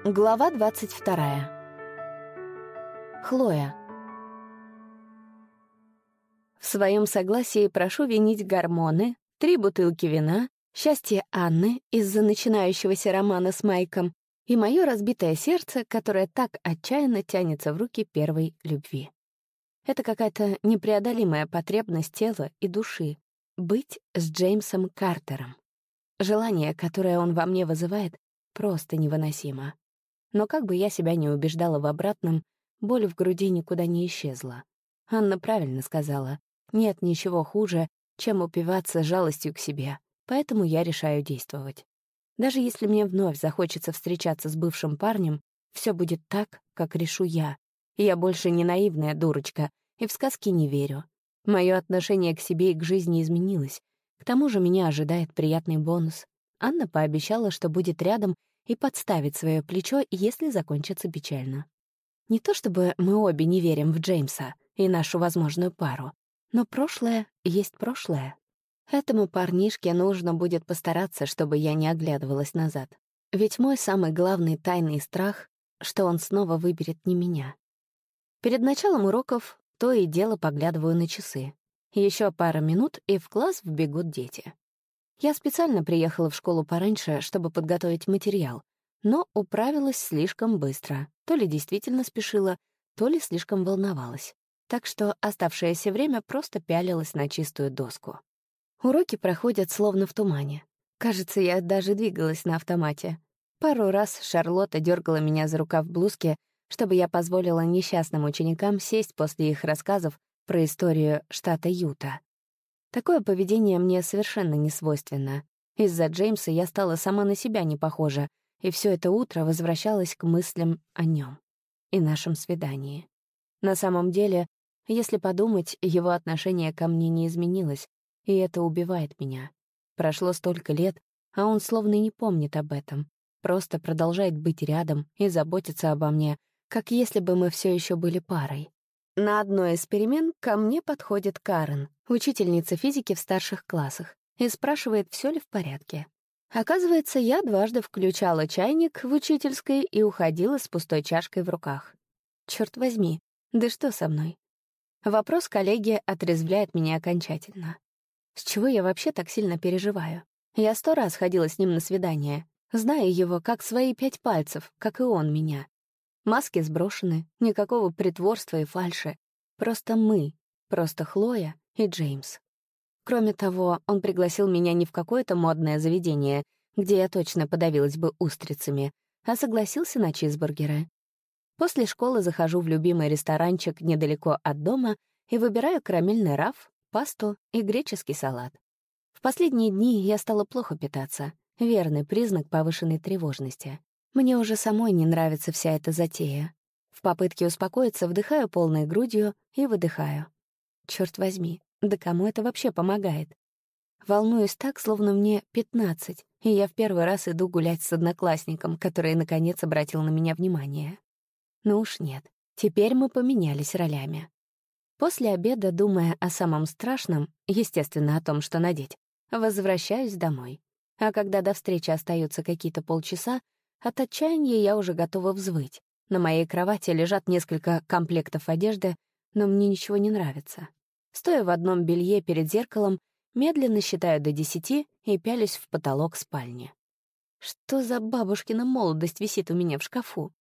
Глава 22. Хлоя. В своем согласии прошу винить гормоны, 3 бутылки вина, счастье Анны из-за начинающегося романа с Майком и мое разбитое сердце, которое так отчаянно тянется в руки первой любви. Это какая-то непреодолимая потребность тела и души — быть с Джеймсом Картером. Желание, которое он во мне вызывает, просто невыносимо. Но как бы я себя ни убеждала в обратном, боль в груди никуда не исчезла. Анна правильно сказала, нет ничего хуже, чем упиваться жалостью к себе, поэтому я решаю действовать. Даже если мне вновь захочется встречаться с бывшим парнем, все будет так, как решу я. И я больше не наивная дурочка, и в сказки не верю. Мое отношение к себе и к жизни изменилось. К тому же меня ожидает приятный бонус. Анна пообещала, что будет рядом и подставит свое плечо, если закончится печально. Не то чтобы мы обе не верим в Джеймса и нашу возможную пару, но прошлое есть прошлое. Этому парнишке нужно будет постараться, чтобы я не оглядывалась назад. Ведь мой самый главный тайный страх, что он снова выберет не меня. Перед началом уроков то и дело поглядываю на часы. Еще пара минут, и в класс вбегут дети. Я специально приехала в школу пораньше, чтобы подготовить материал, но управилась слишком быстро. То ли действительно спешила, то ли слишком волновалась. Так что оставшееся время просто пялилась на чистую доску. Уроки проходят словно в тумане. Кажется, я даже двигалась на автомате. Пару раз Шарлотта дергала меня за рукав блузки, чтобы я позволила несчастным ученикам сесть после их рассказов про историю штата Юта. Такое поведение мне совершенно не свойственно. Из-за Джеймса я стала сама на себя не похожа, и все это утро возвращалась к мыслям о нем и нашем свидании. На самом деле, если подумать, его отношение ко мне не изменилось, и это убивает меня. Прошло столько лет, а он словно и не помнит об этом, просто продолжает быть рядом и заботиться обо мне, как если бы мы все еще были парой. На одной из перемен ко мне подходит Карен, учительница физики в старших классах, и спрашивает, все ли в порядке. Оказывается, я дважды включала чайник в учительской и уходила с пустой чашкой в руках. Черт возьми, да что со мной? Вопрос коллеги отрезвляет меня окончательно. С чего я вообще так сильно переживаю? Я 100 раз ходила с ним на свидание, зная его как свои 5 пальцев, как и он меня. Маски сброшены, никакого притворства и фальши. Просто мы, просто Хлоя и Джеймс. Кроме того, он пригласил меня не в какое-то модное заведение, где я точно подавилась бы устрицами, а согласился на чизбургеры. После школы захожу в любимый ресторанчик недалеко от дома и выбираю карамельный раф, пасту и греческий салат. В последние дни я стала плохо питаться, верный признак повышенной тревожности. Мне уже самой не нравится вся эта затея. В попытке успокоиться вдыхаю полной грудью и выдыхаю. Черт возьми, да кому это вообще помогает? Волнуюсь так, словно мне 15, и я в первый раз иду гулять с одноклассником, который, наконец, обратил на меня внимание. Ну уж нет, теперь мы поменялись ролями. После обеда, думая о самом страшном, естественно, о том, что надеть, возвращаюсь домой. А когда до встречи остаются какие-то полчаса, от отчаяния я уже готова взвыть. На моей кровати лежат несколько комплектов одежды, но мне ничего не нравится. Стоя в одном белье перед зеркалом, медленно считаю до 10 и пялюсь в потолок спальни. Что за бабушкина молодость висит у меня в шкафу?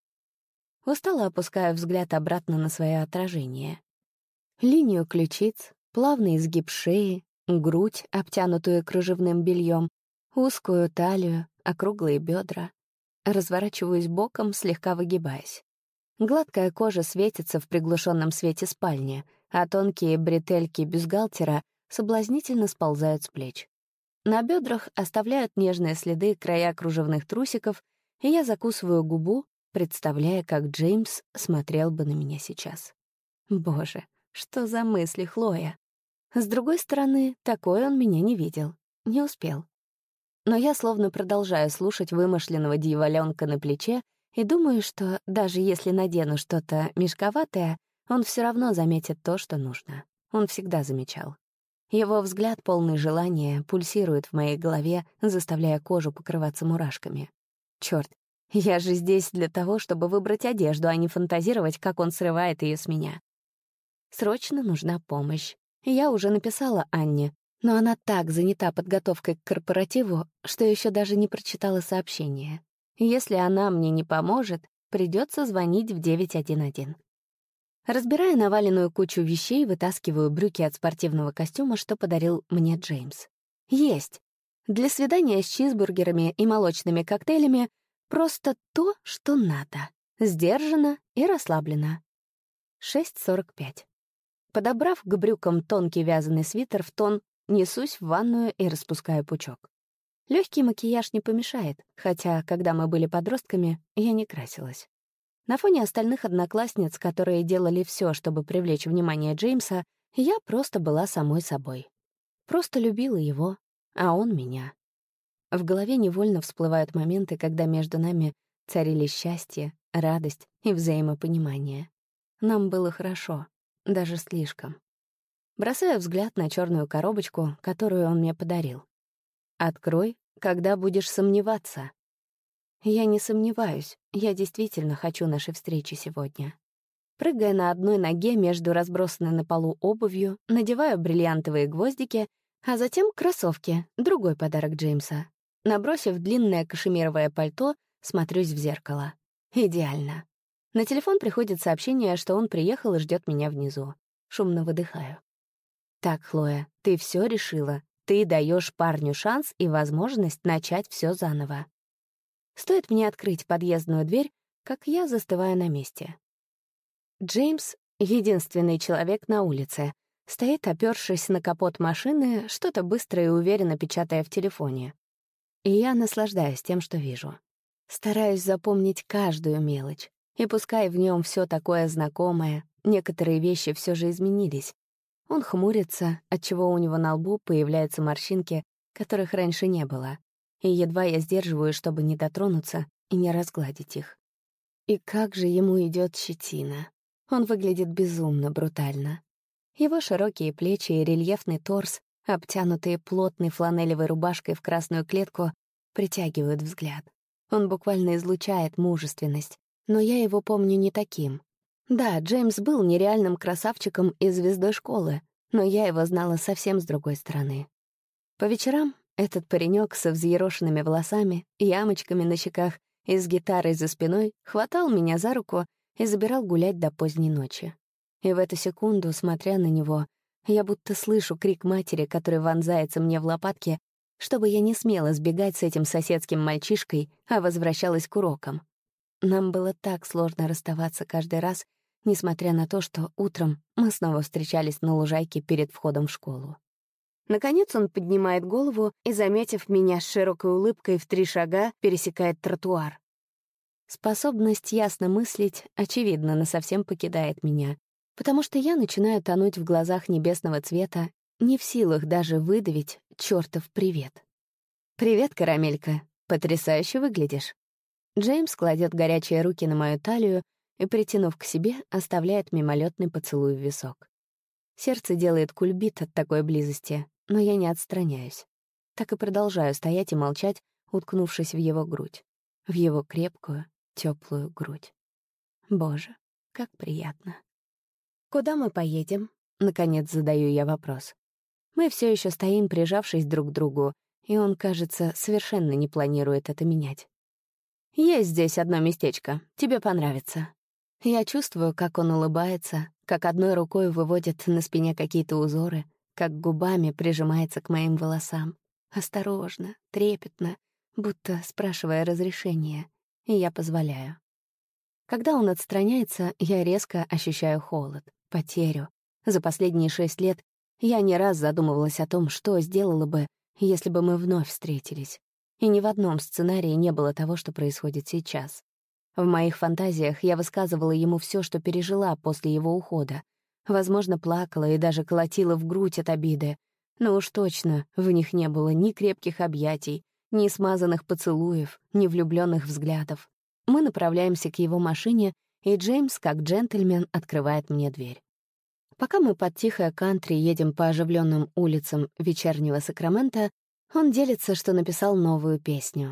Устало опускаю взгляд обратно на свое отражение. Линию ключиц, плавный изгиб шеи, грудь, обтянутую кружевным бельем, узкую талию, округлые бедра. Разворачиваюсь боком, слегка выгибаясь. Гладкая кожа светится в приглушенном свете спальни, а тонкие бретельки бюстгальтера соблазнительно сползают с плеч. На бедрах оставляют нежные следы края кружевных трусиков, и я закусываю губу, представляя, как Джеймс смотрел бы на меня сейчас. Боже, что за мысли, Хлоя? С другой стороны, такой он меня не видел, не успел. Но я словно продолжаю слушать вымышленного дьяволёнка на плече и думаю, что даже если надену что-то мешковатое, он все равно заметит то, что нужно. Он всегда замечал. Его взгляд, полный желания, пульсирует в моей голове, заставляя кожу покрываться мурашками. Чёрт, Я же здесь для того, чтобы выбрать одежду, а не фантазировать, как он срывает ее с меня. Срочно нужна помощь. Я уже написала Анне, но она так занята подготовкой к корпоративу, что еще даже не прочитала сообщение. Если она мне не поможет, придется звонить в 911. Разбирая наваленную кучу вещей, вытаскиваю брюки от спортивного костюма, что подарил мне Джеймс. Есть! Для свидания с чизбургерами и молочными коктейлями просто то, что надо. Сдержанно и расслабленно. 6:45. Подобрав к брюкам тонкий вязаный свитер в тон, несусь в ванную и распускаю пучок. Легкий макияж не помешает, хотя, когда мы были подростками, я не красилась. На фоне остальных одноклассниц, которые делали все, чтобы привлечь внимание Джеймса, я просто была самой собой. Просто любила его, а он меня. В голове невольно всплывают моменты, когда между нами царили счастье, радость и взаимопонимание. Нам было хорошо, даже слишком. Бросаю взгляд на черную коробочку, которую он мне подарил. «Открой, когда будешь сомневаться». Я не сомневаюсь, я действительно хочу нашей встречи сегодня. Прыгая на одной ноге между разбросанной на полу обувью, надеваю бриллиантовые гвоздики, а затем кроссовки, другой подарок Джеймса. Набросив длинное кашемировое пальто, смотрюсь в зеркало. Идеально. На телефон приходит сообщение, что он приехал и ждет меня внизу. Шумно выдыхаю. «Так, Хлоя, ты все решила. Ты даешь парню шанс и возможность начать все заново». Стоит мне открыть подъездную дверь, как я застываю на месте. Джеймс — единственный человек на улице. Стоит, опёршись на капот машины, что-то быстро и уверенно печатая в телефоне. И я наслаждаюсь тем, что вижу. Стараюсь запомнить каждую мелочь. И пускай в нем все такое знакомое, некоторые вещи все же изменились. Он хмурится, отчего у него на лбу появляются морщинки, которых раньше не было. И едва я сдерживаю, чтобы не дотронуться и не разгладить их. И как же ему идет щетина. Он выглядит безумно брутально. Его широкие плечи и рельефный торс, обтянутые плотной фланелевой рубашкой в красную клетку, притягивают взгляд. Он буквально излучает мужественность, но я его помню не таким. Да, Джеймс был нереальным красавчиком и звездой школы, но я его знала совсем с другой стороны. По вечерам этот паренек со взъерошенными волосами, ямочками на щеках и с гитарой за спиной хватал меня за руку и забирал гулять до поздней ночи. И в эту секунду, смотря на него, я будто слышу крик матери, который вонзается мне в лопатки, чтобы я не смела сбегать с этим соседским мальчишкой, а возвращалась к урокам. Нам было так сложно расставаться каждый раз, несмотря на то, что утром мы снова встречались на лужайке перед входом в школу. Наконец он поднимает голову и, заметив меня с широкой улыбкой в 3 шага, пересекает тротуар. Способность ясно мыслить, очевидно, насовсем покидает меня, потому что я начинаю тонуть в глазах небесного цвета, не в силах даже выдавить чёртов привет. «Привет, карамелька. Потрясающе выглядишь». Джеймс кладет горячие руки на мою талию и, притянув к себе, оставляет мимолетный поцелуй в висок. Сердце делает кульбит от такой близости, но я не отстраняюсь. Так и продолжаю стоять и молчать, уткнувшись в его грудь. В его крепкую, теплую грудь. Боже, как приятно. «Куда мы поедем?» — наконец задаю я вопрос. Мы все еще стоим, прижавшись друг к другу, и он, кажется, совершенно не планирует это менять. «Есть здесь одно местечко. Тебе понравится». Я чувствую, как он улыбается, как одной рукой выводит на спине какие-то узоры, как губами прижимается к моим волосам. Осторожно, трепетно, будто спрашивая разрешения, и я позволяю. Когда он отстраняется, я резко ощущаю холод, потерю. За последние 6 лет я не раз задумывалась о том, что сделала бы, если бы мы вновь встретились. И ни в одном сценарии не было того, что происходит сейчас. В моих фантазиях я высказывала ему все, что пережила после его ухода. Возможно, плакала и даже колотила в грудь от обиды. Но уж точно в них не было ни крепких объятий, ни смазанных поцелуев, ни влюбленных взглядов. Мы направляемся к его машине, и Джеймс, как джентльмен, открывает мне дверь. Пока мы под тихое кантри едем по оживленным улицам вечернего Сакрамента, он делится, что написал новую песню.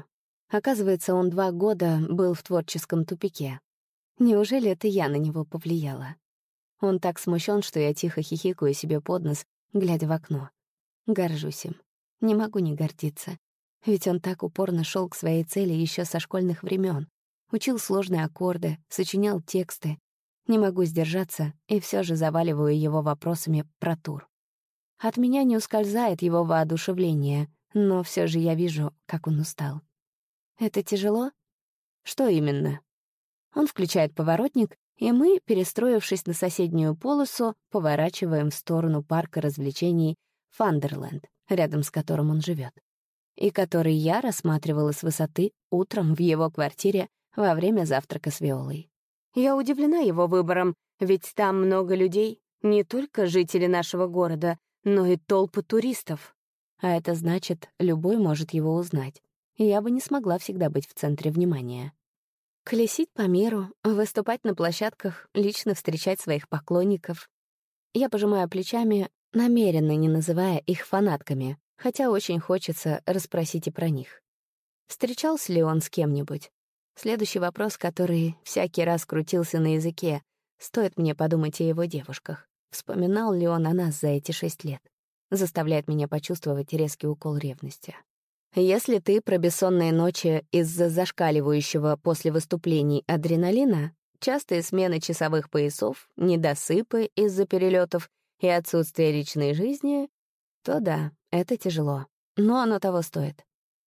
Оказывается, он 2 года был в творческом тупике. Неужели это я на него повлияла? Он так смущен, что я тихо хихикаю себе под нос, глядя в окно. Горжусь им. Не могу не гордиться. Ведь он так упорно шел к своей цели еще со школьных времен. Учил сложные аккорды, сочинял тексты. Не могу сдержаться и все же заваливаю его вопросами про тур. От меня не ускользает его воодушевление, но все же я вижу, как он устал. Это тяжело? Что именно? Он включает поворотник, и мы, перестроившись на соседнюю полосу, поворачиваем в сторону парка развлечений Фандерленд, рядом с которым он живет, и который я рассматривала с высоты утром в его квартире во время завтрака с Виолой. Я удивлена его выбором, ведь там много людей, не только жители нашего города, но и толпы туристов. А это значит, любой может его узнать. И я бы не смогла всегда быть в центре внимания. Колесить по миру, выступать на площадках, лично встречать своих поклонников. Я пожимаю плечами, намеренно не называя их фанатками, хотя очень хочется расспросить и про них. Встречался ли он с кем-нибудь? Следующий вопрос, который всякий раз крутился на языке. Стоит мне подумать о его девушках. Вспоминал ли он о нас за эти 6 лет? Заставляет меня почувствовать резкий укол ревности. Если ты про бессонные ночи из-за зашкаливающего после выступлений адреналина, частые смены часовых поясов, недосыпы из-за перелетов и отсутствие личной жизни, то да, это тяжело, но оно того стоит.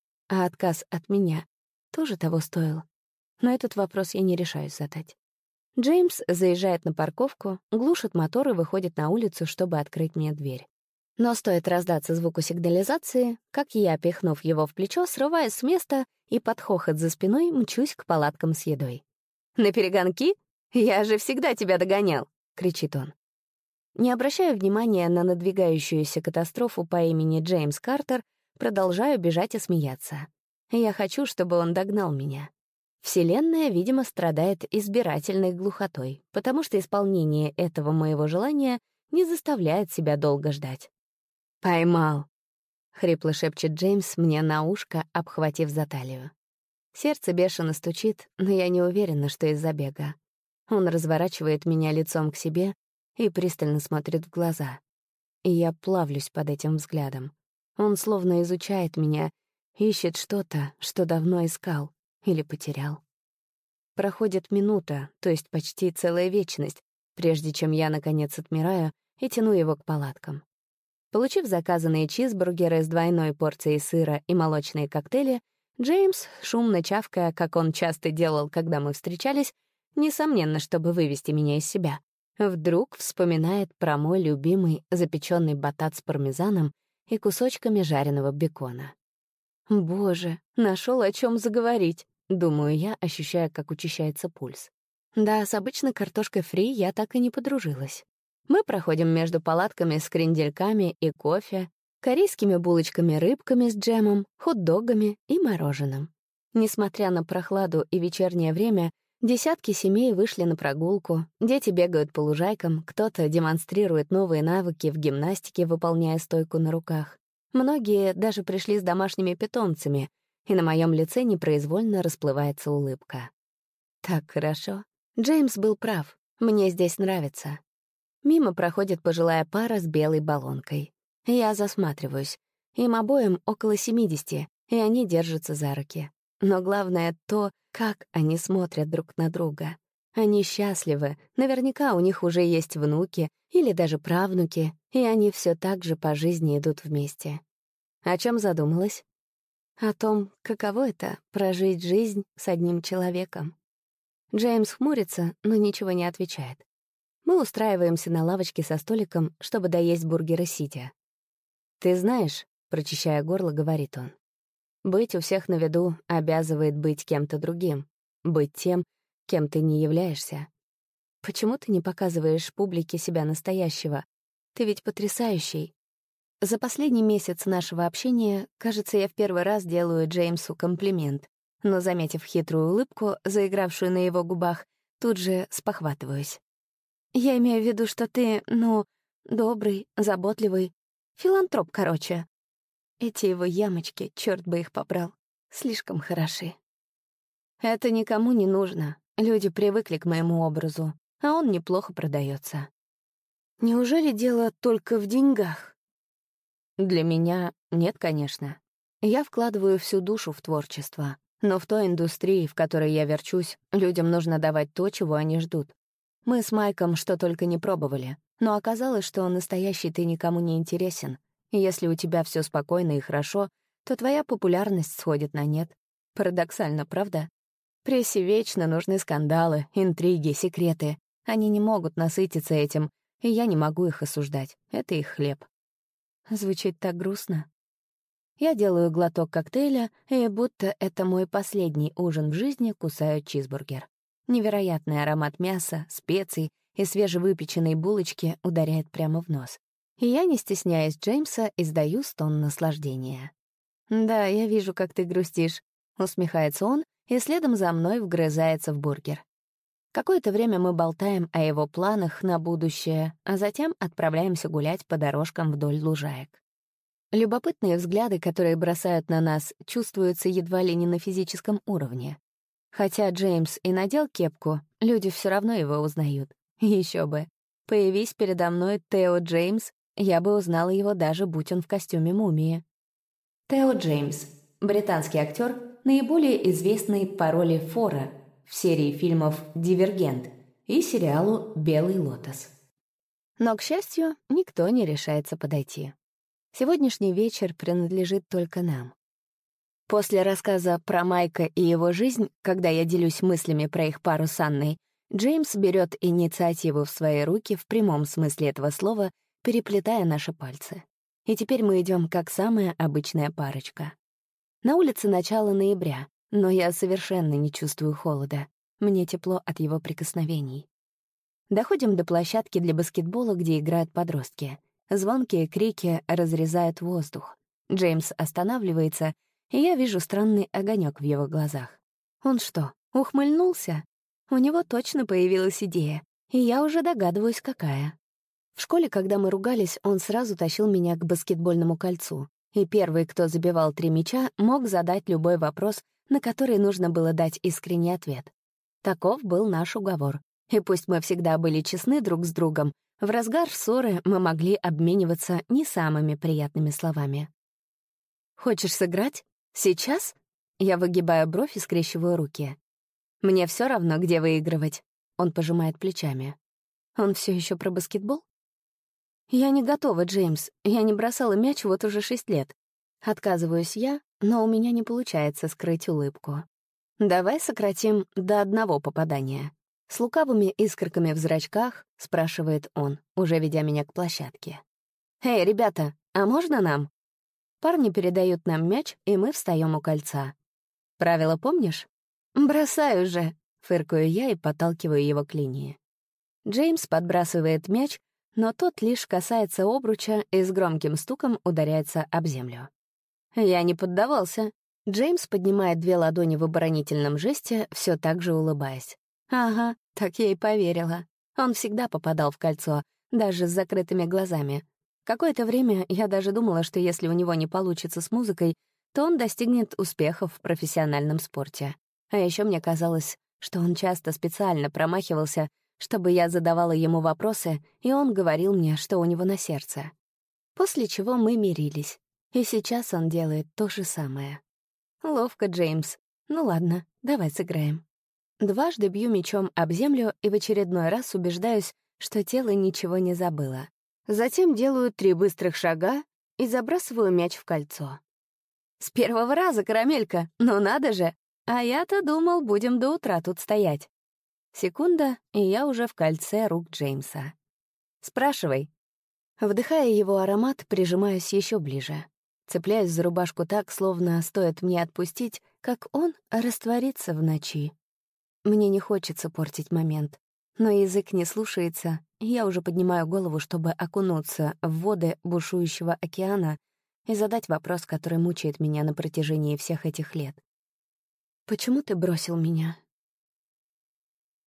А отказ от меня тоже того стоил. Но этот вопрос я не решаюсь задать. Джеймс заезжает на парковку, глушит мотор и выходит на улицу, чтобы открыть мне дверь. Но стоит раздаться звуку сигнализации, как я, пихнув его в плечо, срываюсь с места и под хохот за спиной мчусь к палаткам с едой. «На перегонки? Я же всегда тебя догонял!» — кричит он. Не обращая внимания на надвигающуюся катастрофу по имени Джеймс Картер, продолжаю бежать и смеяться. Я хочу, чтобы он догнал меня. Вселенная, видимо, страдает избирательной глухотой, потому что исполнение этого моего желания не заставляет себя долго ждать. «Поймал!» — хрипло шепчет Джеймс мне на ушко, обхватив за талию. Сердце бешено стучит, но я не уверена, что из-за бега. Он разворачивает меня лицом к себе и пристально смотрит в глаза. И я плавлюсь под этим взглядом. Он словно изучает меня, ищет что-то, что давно искал или потерял. Проходит минута, то есть почти целая вечность, прежде чем я, наконец, отмираю и тяну его к палаткам. Получив заказанные чизбургеры с двойной порцией сыра и молочные коктейли, Джеймс, шумно чавкая, как он часто делал, когда мы встречались, несомненно, чтобы вывести меня из себя, вдруг вспоминает про мой любимый запеченный батат с пармезаном и кусочками жареного бекона. «Боже, нашел о чем заговорить», — думаю я, ощущая, как учащается пульс. Да, с обычной картошкой фри я так и не подружилась. Мы проходим между палатками с крендельками и кофе, корейскими булочками-рыбками с джемом, хот-догами и мороженым. Несмотря на прохладу и вечернее время, десятки семей вышли на прогулку, дети бегают по лужайкам, кто-то демонстрирует новые навыки в гимнастике, выполняя стойку на руках. Многие даже пришли с домашними питомцами, и на моем лице непроизвольно расплывается улыбка. Так хорошо. Джеймс был прав, мне здесь нравится. Мимо проходит пожилая пара с белой баллонкой. Я засматриваюсь. Им обоим около 70, и они держатся за руки. Но главное то, как они смотрят друг на друга. Они счастливы, наверняка у них уже есть внуки или даже правнуки, и они все так же по жизни идут вместе. О чем задумалась? О том, каково это — прожить жизнь с одним человеком. Джеймс хмурится, но ничего не отвечает. Мы устраиваемся на лавочке со столиком, чтобы доесть бургеры сидя. «Ты знаешь», — прочищая горло, говорит он, «быть у всех на виду обязывает быть кем-то другим, быть тем, кем ты не являешься. Почему ты не показываешь публике себя настоящего? Ты ведь потрясающий». За последний месяц нашего общения, кажется, я в первый раз делаю Джеймсу комплимент, но, заметив хитрую улыбку, заигравшую на его губах, тут же спохватываюсь. «Я имею в виду, что ты, добрый, заботливый, филантроп, короче». Эти его ямочки, черт бы их побрал. слишком хороши. Это никому не нужно. Люди привыкли к моему образу, а он неплохо продается. Неужели дело только в деньгах? Для меня нет, конечно. Я вкладываю всю душу в творчество, но в той индустрии, в которой я верчусь, людям нужно давать то, чего они ждут. Мы с Майком что только не пробовали, но оказалось, что настоящий ты никому не интересен. И если у тебя все спокойно и хорошо, то твоя популярность сходит на нет. Парадоксально, правда? Прессе вечно нужны скандалы, интриги, секреты. Они не могут насытиться этим, и я не могу их осуждать. Это их хлеб. Звучит так грустно. Я делаю глоток коктейля, и будто это мой последний ужин в жизни, кусаю чизбургер. Невероятный аромат мяса, специй и свежевыпеченной булочки ударяет прямо в нос. И я, не стесняясь Джеймса, издаю стон наслаждения. «Да, я вижу, как ты грустишь», — усмехается он, и следом за мной вгрызается в бургер. Какое-то время мы болтаем о его планах на будущее, а затем отправляемся гулять по дорожкам вдоль лужаек. Любопытные взгляды, которые бросают на нас, чувствуются едва ли не на физическом уровне. Хотя Джеймс и надел кепку, люди все равно его узнают. Еще бы. Появись передо мной Тео Джеймс, я бы узнала его даже, будь он в костюме мумии. Тео Джеймс — британский актер, наиболее известный по роли Фора в серии фильмов «Дивергент» и сериалу «Белый лотос». Но, к счастью, никто не решается подойти. Сегодняшний вечер принадлежит только нам. После рассказа про Майка и его жизнь, когда я делюсь мыслями про их пару с Анной, Джеймс берет инициативу в свои руки в прямом смысле этого слова, переплетая наши пальцы. И теперь мы идем как самая обычная парочка. На улице начало ноября, но я совершенно не чувствую холода. Мне тепло от его прикосновений. Доходим до площадки для баскетбола, где играют подростки. Звонкие крики разрезают воздух. Джеймс останавливается, и я вижу странный огонек в его глазах. Он что, ухмыльнулся? У него точно появилась идея, и я уже догадываюсь, какая. В школе, когда мы ругались, он сразу тащил меня к баскетбольному кольцу, и первый, кто забивал 3 мяча, мог задать любой вопрос, на который нужно было дать искренний ответ. Таков был наш уговор. И пусть мы всегда были честны друг с другом, в разгар ссоры мы могли обмениваться не самыми приятными словами. «Хочешь сыграть? Сейчас?» Я выгибаю бровь и скрещиваю руки. «Мне все равно, где выигрывать». Он пожимает плечами. «Он все еще про баскетбол?» «Я не готова, Джеймс. Я не бросала мяч вот уже 6 лет. Отказываюсь я, но у меня не получается скрыть улыбку. Давай сократим до 1 попадания. С лукавыми искорками в зрачках спрашивает он, уже ведя меня к площадке. «Эй, ребята, а можно нам?» Парни передают нам мяч, и мы встаем у кольца. «Правила помнишь?» «Бросай уже!» — фыркаю я и подталкиваю его к линии. Джеймс подбрасывает мяч, но тот лишь касается обруча и с громким стуком ударяется об землю. Я не поддавался. Джеймс поднимает 2 ладони в оборонительном жесте, все так же улыбаясь. Ага, так я и поверила. Он всегда попадал в кольцо, даже с закрытыми глазами. Какое-то время я даже думала, что если у него не получится с музыкой, то он достигнет успехов в профессиональном спорте. А еще мне казалось, что он часто специально промахивался, чтобы я задавала ему вопросы, и он говорил мне, что у него на сердце. После чего мы мирились. И сейчас он делает то же самое. Ловко, Джеймс. Ну ладно, давай сыграем. Дважды бью мячом об землю и в очередной раз убеждаюсь, что тело ничего не забыло. Затем делаю 3 быстрых шага и забрасываю мяч в кольцо. С первого раза, карамелька, ну надо же! А я-то думал, будем до утра тут стоять. Секунда, и я уже в кольце рук Джеймса. Спрашивай. Вдыхая его аромат, прижимаюсь еще ближе. Цепляюсь за рубашку так, словно стоит мне отпустить, как он растворится в ночи. Мне не хочется портить момент, но язык не слушается, и я уже поднимаю голову, чтобы окунуться в воды бушующего океана и задать вопрос, который мучает меня на протяжении всех этих лет. «Почему ты бросил меня?»